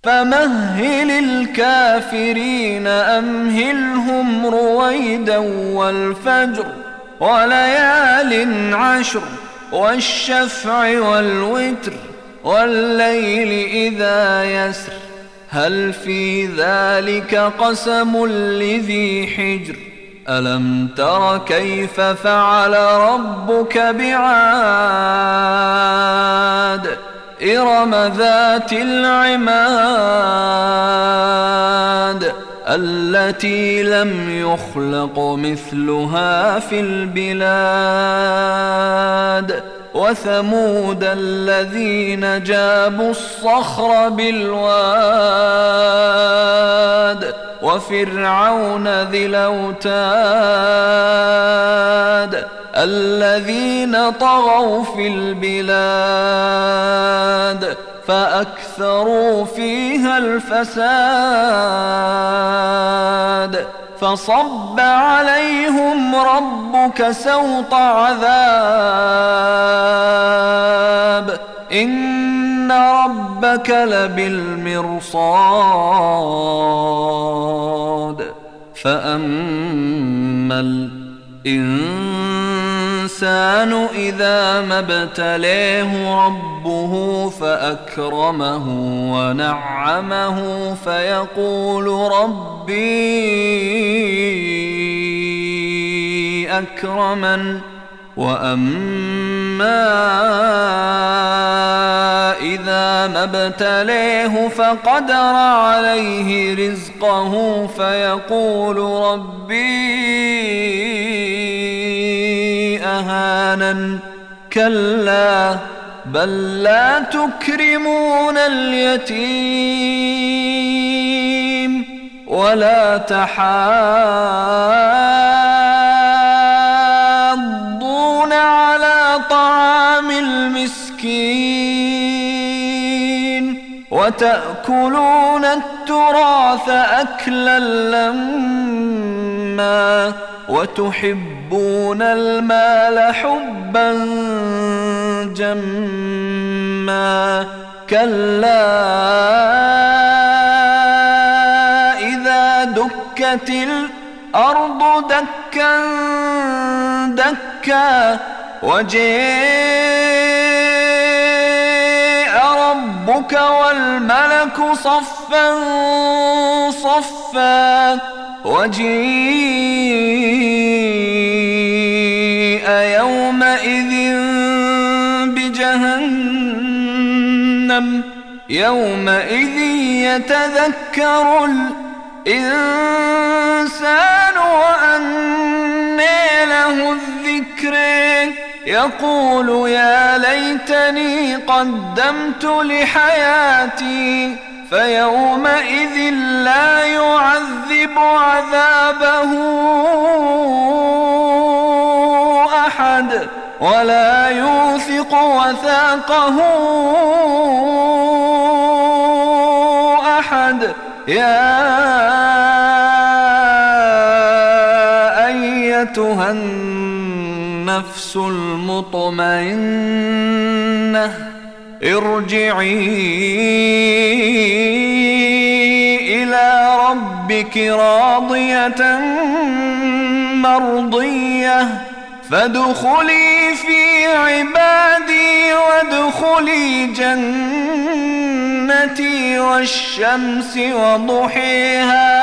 فمهل الكافرين أمهلهم رويدا والفجر وليال عشر والشفع والوتر والليل إذا يسر هل في ذلك قسم لذي حجر ألم تر كيف فعل ربك بعاد إرم ذات العماد التي لم يخلق مثلها في البلاد وثمود الذين جابوا الصخر بالواد وفرعون ذي الأوتاد الذين طغوا في البلاد فأكثروا فيها الفساد فصب عليهم ربك سوط عذاب إن ربك لبالمرصاد فأما الإنسان إذا ما ابتليه ربه فأكرمه ونعمه فيقول ربي أكرمن وأما إذا ما ابتليه فقدر عليه رزقه فيقول ربي أهانن كلا بل لا تكرمون اليتيم ولا تحاضون على طعام المسكين وتأكلون التراث أكلا لما وتحبون المال حبا جما كلا إذا دكت الأرض دكا دكا وجاء ربك والملك صفا صفا وجيء يومئذ بجهنم يومئذ يتذكر الإنسان وأنى له الذكر يقول يا ليتني قدمت لحياتي فيومئذ لا يعذب عذابه أحد ولا يوثق وثاقه أحد يا أيتها النفس المطمئنة ارجعي إلى ربك راضية مرضية فادخلي في عبادي وادخلي جنتي والشمس وضحيها